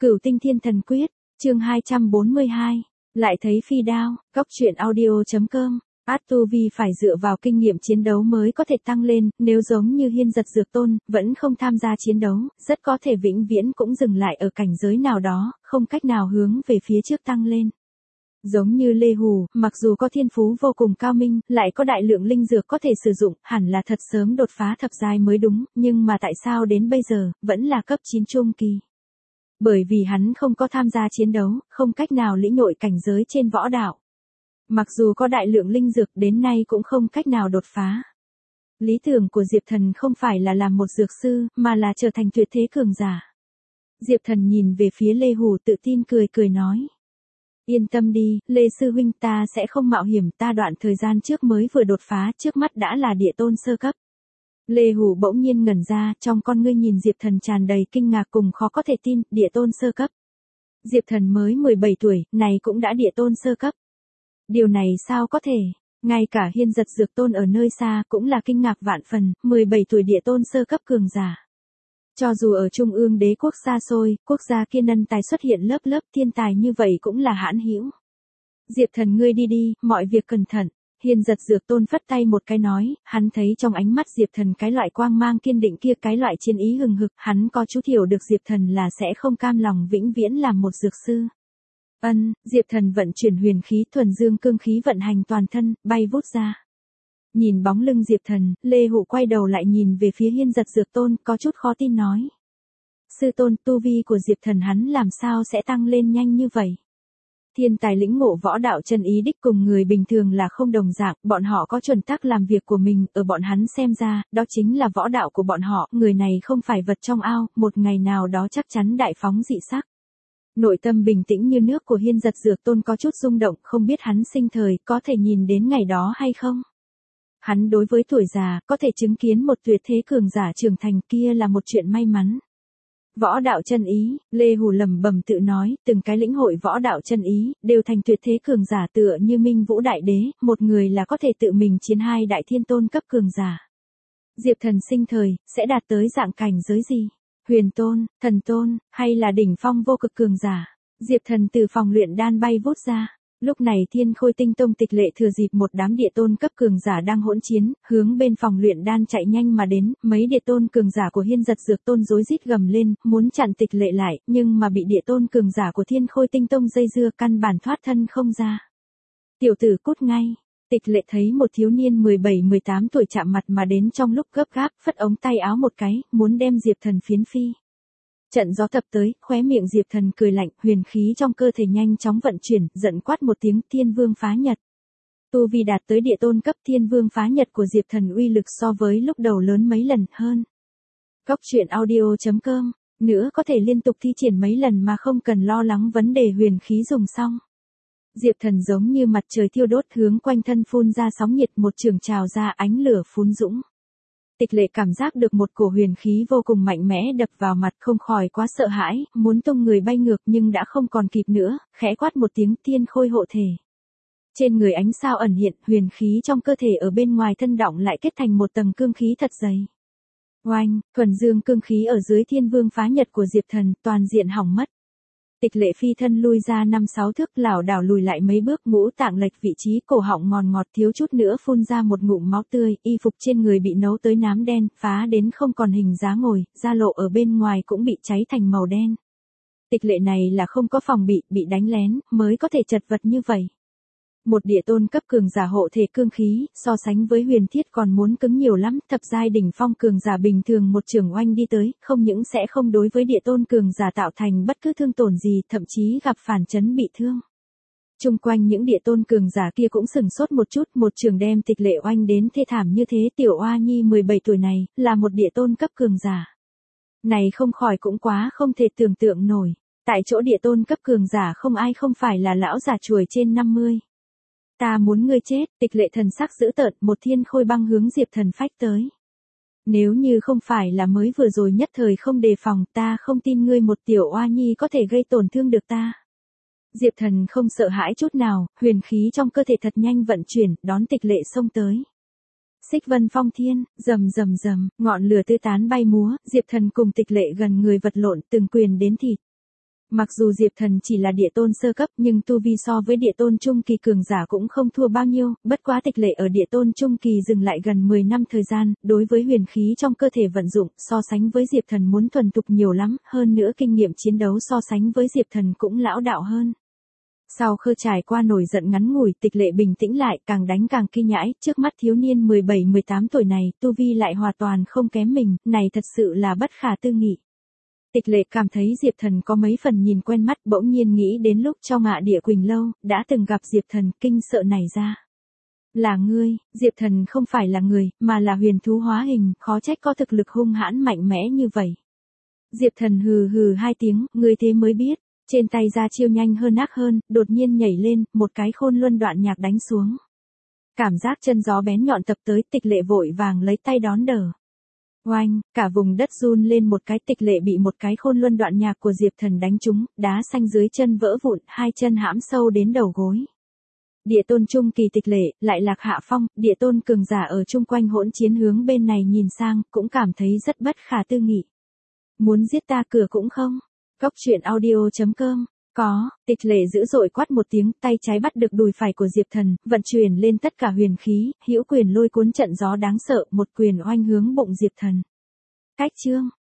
Cửu Tinh Thiên Thần Quyết, chương 242, lại thấy phi đao, góc truyện audio.com. Tu vi phải dựa vào kinh nghiệm chiến đấu mới có thể tăng lên, nếu giống như Hiên Giật Dược Tôn, vẫn không tham gia chiến đấu, rất có thể vĩnh viễn cũng dừng lại ở cảnh giới nào đó, không cách nào hướng về phía trước tăng lên. Giống như Lê Hù, mặc dù có thiên phú vô cùng cao minh, lại có đại lượng linh dược có thể sử dụng, hẳn là thật sớm đột phá thập giai mới đúng, nhưng mà tại sao đến bây giờ, vẫn là cấp 9 trung kỳ? Bởi vì hắn không có tham gia chiến đấu, không cách nào lĩnh ngộ cảnh giới trên võ đạo. Mặc dù có đại lượng linh dược đến nay cũng không cách nào đột phá. Lý tưởng của Diệp Thần không phải là làm một dược sư, mà là trở thành tuyệt thế cường giả. Diệp Thần nhìn về phía Lê Hù tự tin cười cười nói. Yên tâm đi, Lê Sư Huynh, ta sẽ không mạo hiểm, ta đoạn thời gian trước mới vừa đột phá, trước mắt đã là địa tôn sơ cấp. Lê Hù bỗng nhiên ngẩn ra, trong con ngươi nhìn Diệp Thần tràn đầy kinh ngạc cùng khó có thể tin, địa tôn sơ cấp. Diệp Thần mới 17 tuổi, này cũng đã địa tôn sơ cấp. Điều này sao có thể? Ngay cả Hiên Giật Dược Tôn ở nơi xa cũng là kinh ngạc vạn phần, 17 tuổi địa tôn sơ cấp cường giả. Cho dù ở trung ương đế quốc xa xôi, quốc gia kia nhân tài xuất hiện lớp lớp thiên tài như vậy cũng là hãn hữu. Diệp Thần, ngươi đi đi, mọi việc cẩn thận. Hiên Giật Dược Tôn phất tay một cái nói, hắn thấy trong ánh mắt Diệp Thần cái loại quang mang kiên định kia, cái loại chiến ý hừng hực, hắn có chút hiểu được Diệp Thần là sẽ không cam lòng vĩnh viễn làm một dược sư. Diệp Thần vận chuyển huyền khí thuần dương cương khí vận hành toàn thân, bay vút ra. Nhìn bóng lưng Diệp Thần, Lê Hụ quay đầu lại nhìn về phía Hiên Giật Dược Tôn, có chút khó tin nói. Sư tôn, tu vi của Diệp Thần hắn làm sao sẽ tăng lên nhanh như vậy? Thiên tài lĩnh ngộ võ đạo chân ý đích cùng người bình thường là không đồng dạng, bọn họ có chuẩn tắc làm việc của mình, ở bọn hắn xem ra, đó chính là võ đạo của bọn họ, người này không phải vật trong ao, một ngày nào đó chắc chắn đại phóng dị sắc. Nội tâm bình tĩnh như nước của Hiên Giật Dược Tôn có chút rung động, không biết hắn sinh thời có thể nhìn đến ngày đó hay không? Hắn đối với tuổi già, có thể chứng kiến một tuyệt thế cường giả trưởng thành kia là một chuyện may mắn. Võ đạo chân ý, Lê Hù lẩm bẩm tự nói, từng cái lĩnh hội võ đạo chân ý, đều thành tuyệt thế cường giả tựa như Minh Vũ Đại Đế, một người là có thể tự mình chiến hai đại thiên tôn cấp cường giả. Diệp Thần sinh thời, sẽ đạt tới dạng cảnh giới gì? Huyền tôn, thần tôn, hay là đỉnh phong vô cực cường giả? Diệp Thần từ phòng luyện đan bay vút ra. Lúc này Thiên Khôi Tinh Tông Tịch Lệ thừa dịp một đám địa tôn cấp cường giả đang hỗn chiến, hướng bên phòng luyện đan chạy nhanh mà đến, mấy địa tôn cường giả của Hiên Giật Dược Tôn rối rít gầm lên, muốn chặn Tịch Lệ lại, nhưng mà bị địa tôn cường giả của Thiên Khôi Tinh Tông dây dưa, căn bản thoát thân không ra. Tiểu tử cút ngay. Tịch Lệ thấy một thiếu niên 17-18 tuổi chạm mặt mà đến trong lúc gấp gáp, phất ống tay áo một cái, muốn đem Diệp Thần phiến phi. Trận gió tập tới, khóe miệng Diệp Thần cười lạnh, huyền khí trong cơ thể nhanh chóng vận chuyển, giận quát một tiếng, Thiên Vương Phá Nhật. Tu vi đạt tới địa tôn cấp, Thiên Vương Phá Nhật của Diệp Thần uy lực so với lúc đầu lớn mấy lần hơn. Góc truyện audio.com, nữa có thể liên tục thi triển mấy lần mà không cần lo lắng vấn đề huyền khí dùng xong. Diệp Thần giống như mặt trời thiêu đốt, hướng quanh thân phun ra sóng nhiệt, một trường trào ra, ánh lửa phún dũng. Tịch Lệ cảm giác được một cổ huyền khí vô cùng mạnh mẽ đập vào mặt, không khỏi quá sợ hãi, muốn tung người bay ngược nhưng đã không còn kịp nữa, khẽ quát một tiếng, Thiên Khôi hộ thể. Trên người ánh sao ẩn hiện, huyền khí trong cơ thể ở bên ngoài thân đọng lại kết thành một tầng cương khí thật dày. Oanh, thuần dương cương khí ở dưới Thiên Vương Phá Nhật của Diệp Thần, toàn diện hỏng mất. Tịch Lệ phi thân lui ra 5-6 thước, lảo đảo lùi lại mấy bước, ngũ tạng lệch vị trí, cổ họng ngòn ngọt, thiếu chút nữa phun ra một ngụm máu tươi, y phục trên người bị nấu tới nám đen, phá đến không còn hình giá ngồi, da lộ ở bên ngoài cũng bị cháy thành màu đen. Tịch Lệ này là không có phòng bị đánh lén, mới có thể chật vật như vậy. Một địa tôn cấp cường giả hộ thể cương khí, so sánh với huyền thiết còn muốn cứng nhiều lắm, thập giai đỉnh phong cường giả bình thường một trường oanh đi tới, không những sẽ không đối với địa tôn cường giả tạo thành bất cứ thương tổn gì, thậm chí gặp phản chấn bị thương. Chung quanh những địa tôn cường giả kia cũng sửng sốt một chút, một trường đem Tịch Lệ oanh đến thê thảm như thế, tiểu oa nhi 17 tuổi này, là một địa tôn cấp cường giả. Này không khỏi cũng quá không thể tưởng tượng nổi, tại chỗ địa tôn cấp cường giả không ai không phải là lão già chuồi trên 50. Ta muốn ngươi chết, Tịch Lệ thần sắc dữ tợn, một thiên khôi băng hướng Diệp Thần phách tới. Nếu như không phải là mới vừa rồi nhất thời không đề phòng, ta không tin ngươi một tiểu oa nhi có thể gây tổn thương được ta. Diệp Thần không sợ hãi chút nào, huyền khí trong cơ thể thật nhanh vận chuyển, đón Tịch Lệ xông tới. Xích vân phong thiên, rầm rầm rầm, ngọn lửa tứ tán bay múa, Diệp Thần cùng Tịch Lệ gần người vật lộn, từng quyền đến thịt. Mặc dù Diệp Thần chỉ là địa tôn sơ cấp nhưng tu vi so với địa tôn trung kỳ cường giả cũng không thua bao nhiêu, bất quá tịch lệ ở địa tôn trung kỳ dừng lại gần 10 năm thời gian, đối với huyền khí trong cơ thể vận dụng so sánh với Diệp Thần muốn thuần thục nhiều lắm, hơn nữa kinh nghiệm chiến đấu so sánh với Diệp Thần cũng lão đạo hơn. Sau khơ trải qua nổi giận ngắn ngủi, tịch lệ bình tĩnh lại, càng đánh càng kinh nhãi, trước mắt thiếu niên 17-18 tuổi này, tu vi lại hoàn toàn không kém mình, này thật sự là bất khả tư nghị. Tịch lệ cảm thấy Diệp Thần có mấy phần nhìn quen mắt, bỗng nhiên nghĩ đến lúc trong Ngạ Địa Quỳnh Lâu, đã từng gặp Diệp Thần, kinh sợ nảy ra. Là ngươi, Diệp Thần không phải là người, mà là huyền thú hóa hình, khó trách có thực lực hung hãn mạnh mẽ như vậy. Diệp Thần hừ hừ hai tiếng, ngươi thế mới biết. Trên tay ra chiêu nhanh hơn ác hơn, đột nhiên nhảy lên, một cái khôn luân đoạn nhạc đánh xuống. Cảm giác chân gió bén nhọn tập tới, tịch lệ vội vàng lấy tay đón đỡ. Oanh, cả vùng đất run lên một cái, tịch lệ bị một cái khôn luân đoạn nhạc của Diệp Thần đánh trúng, đá xanh dưới chân vỡ vụn, hai chân hãm sâu đến đầu gối. Địa tôn trung kỳ tịch lệ, lại lạc hạ phong, địa tôn cường giả ở chung quanh hỗn chiến hướng bên này nhìn sang, cũng cảm thấy rất bất khả tư nghị. Muốn giết ta cửa cũng không. Góc truyện audio.com. Có, tịch lệ dữ dội quát một tiếng, tay trái bắt được đùi phải của Diệp Thần, vận chuyển lên tất cả huyền khí, hữu quyền lôi cuốn trận gió đáng sợ, một quyền oanh hướng bụng Diệp Thần. Cách chương.